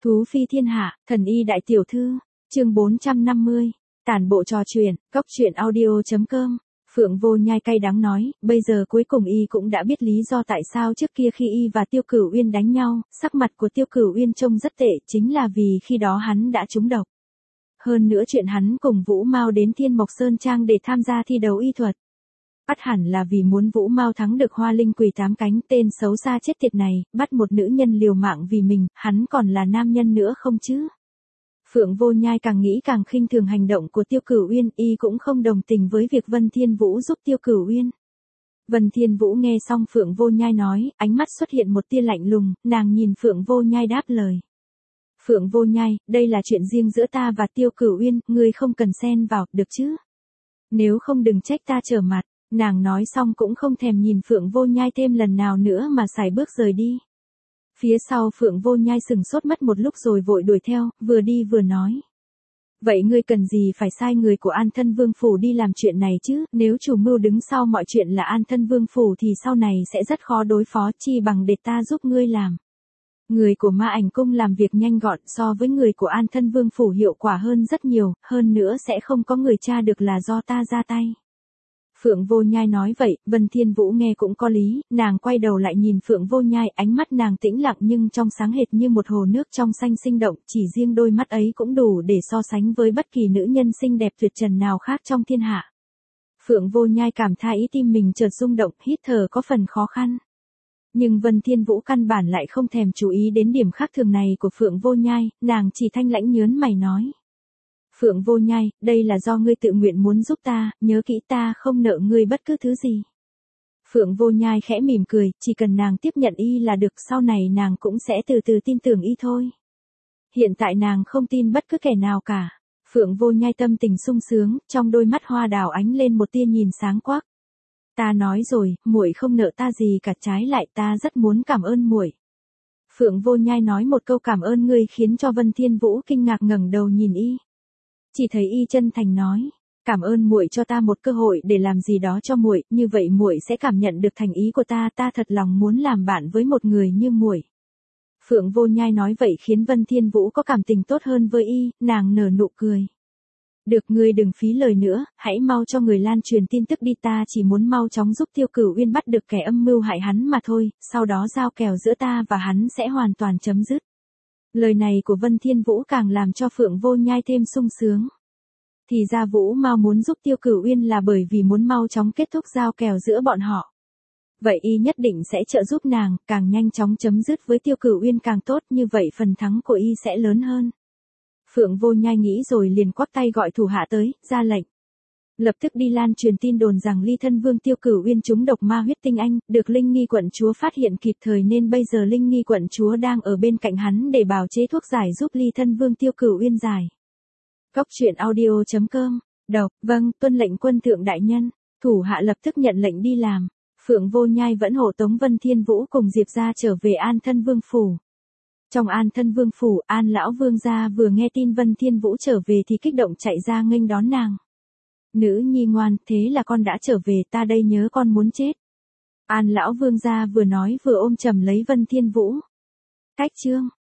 Thú phi thiên hạ, thần y đại tiểu thư, chương 450, tản bộ trò chuyện, góc chuyện audio.com. Phượng Vô Nhai cay đắng nói, bây giờ cuối cùng y cũng đã biết lý do tại sao trước kia khi y và Tiêu Cửu Uyên đánh nhau, sắc mặt của Tiêu Cửu Uyên trông rất tệ, chính là vì khi đó hắn đã trúng độc. Hơn nữa chuyện hắn cùng Vũ Mao đến Thiên Mộc Sơn Trang để tham gia thi đấu y thuật. Bắt hẳn là vì muốn Vũ Mao thắng được Hoa Linh Quỳ 8 cánh, tên xấu xa chết tiệt này, bắt một nữ nhân liều mạng vì mình, hắn còn là nam nhân nữa không chứ? Phượng Vô Nhai càng nghĩ càng khinh thường hành động của Tiêu Cửu Uyên, y cũng không đồng tình với việc Vân Thiên Vũ giúp Tiêu Cửu Uyên. Vân Thiên Vũ nghe xong Phượng Vô Nhai nói, ánh mắt xuất hiện một tia lạnh lùng, nàng nhìn Phượng Vô Nhai đáp lời. Phượng Vô Nhai, đây là chuyện riêng giữa ta và Tiêu Cửu Uyên, ngươi không cần xen vào, được chứ? Nếu không đừng trách ta trở mặt. Nàng nói xong cũng không thèm nhìn Phượng Vô Nhai thêm lần nào nữa mà sải bước rời đi. Phía sau Phượng Vô Nhai sừng sốt mất một lúc rồi vội đuổi theo, vừa đi vừa nói. Vậy ngươi cần gì phải sai người của An Thân Vương Phủ đi làm chuyện này chứ, nếu chủ mưu đứng sau mọi chuyện là An Thân Vương Phủ thì sau này sẽ rất khó đối phó, chi bằng để ta giúp ngươi làm. Người của Ma Ảnh Cung làm việc nhanh gọn so với người của An Thân Vương Phủ hiệu quả hơn rất nhiều, hơn nữa sẽ không có người tra được là do ta ra tay. Phượng Vô Nhai nói vậy, Vân Thiên Vũ nghe cũng có lý, nàng quay đầu lại nhìn Phượng Vô Nhai, ánh mắt nàng tĩnh lặng nhưng trong sáng hệt như một hồ nước trong xanh sinh động, chỉ riêng đôi mắt ấy cũng đủ để so sánh với bất kỳ nữ nhân xinh đẹp tuyệt trần nào khác trong thiên hạ. Phượng Vô Nhai cảm thấy tim mình chợt rung động, hít thở có phần khó khăn. Nhưng Vân Thiên Vũ căn bản lại không thèm chú ý đến điểm khác thường này của Phượng Vô Nhai, nàng chỉ thanh lãnh nhớn mày nói. Phượng Vô Nhai, đây là do ngươi tự nguyện muốn giúp ta, nhớ kỹ ta không nợ ngươi bất cứ thứ gì. Phượng Vô Nhai khẽ mỉm cười, chỉ cần nàng tiếp nhận y là được, sau này nàng cũng sẽ từ từ tin tưởng y thôi. Hiện tại nàng không tin bất cứ kẻ nào cả. Phượng Vô Nhai tâm tình sung sướng, trong đôi mắt hoa đào ánh lên một tia nhìn sáng quắc. Ta nói rồi, muội không nợ ta gì cả, trái lại ta rất muốn cảm ơn muội. Phượng Vô Nhai nói một câu cảm ơn ngươi khiến cho Vân Thiên Vũ kinh ngạc ngẩng đầu nhìn y. Chỉ thấy y chân thành nói, cảm ơn muội cho ta một cơ hội để làm gì đó cho muội, như vậy muội sẽ cảm nhận được thành ý của ta, ta thật lòng muốn làm bạn với một người như muội. Phượng Vô Nhai nói vậy khiến Vân Thiên Vũ có cảm tình tốt hơn với y, nàng nở nụ cười. Được, ngươi đừng phí lời nữa, hãy mau cho người lan truyền tin tức đi, ta chỉ muốn mau chóng giúp Tiêu Cửu Uyên bắt được kẻ âm mưu hại hắn mà thôi, sau đó giao kèo giữa ta và hắn sẽ hoàn toàn chấm dứt. Lời này của Vân Thiên Vũ càng làm cho Phượng Vô Nhai thêm sung sướng. Thì ra Vũ Mao muốn giúp Tiêu Cửu Uyên là bởi vì muốn mau chóng kết thúc giao kèo giữa bọn họ. Vậy y nhất định sẽ trợ giúp nàng, càng nhanh chóng chấm dứt với Tiêu Cửu Uyên càng tốt, như vậy phần thắng của y sẽ lớn hơn. Phượng Vô Nhai nghĩ rồi liền quắc tay gọi thủ hạ tới, ra lệnh. Lập tức đi lan truyền tin đồn rằng Ly Thân Vương Tiêu Cửu Uyên trúng độc ma huyết tinh anh, được Linh Nghi quận chúa phát hiện kịp thời nên bây giờ Linh Nghi quận chúa đang ở bên cạnh hắn để bào chế thuốc giải giúp Ly Thân Vương Tiêu Cửu Uyên giải. Góc chuyện audio.com, đọc, vâng, tuân lệnh quân thượng đại nhân, thủ hạ lập tức nhận lệnh đi làm. Phượng Vô Nhai vẫn hộ tống Vân Thiên Vũ cùng Diệp gia trở về An Thân Vương Phủ. Trong An Thân Vương Phủ, An Lão Vương gia vừa nghe tin Vân Thiên Vũ trở về thì kích động chạy ra nghênh đón nàng. Nữ nhi ngoan, thế là con đã trở về, ta đây nhớ con muốn chết. An Lão Vương gia vừa nói vừa ôm chầm lấy Vân Thiên Vũ. Cách chương.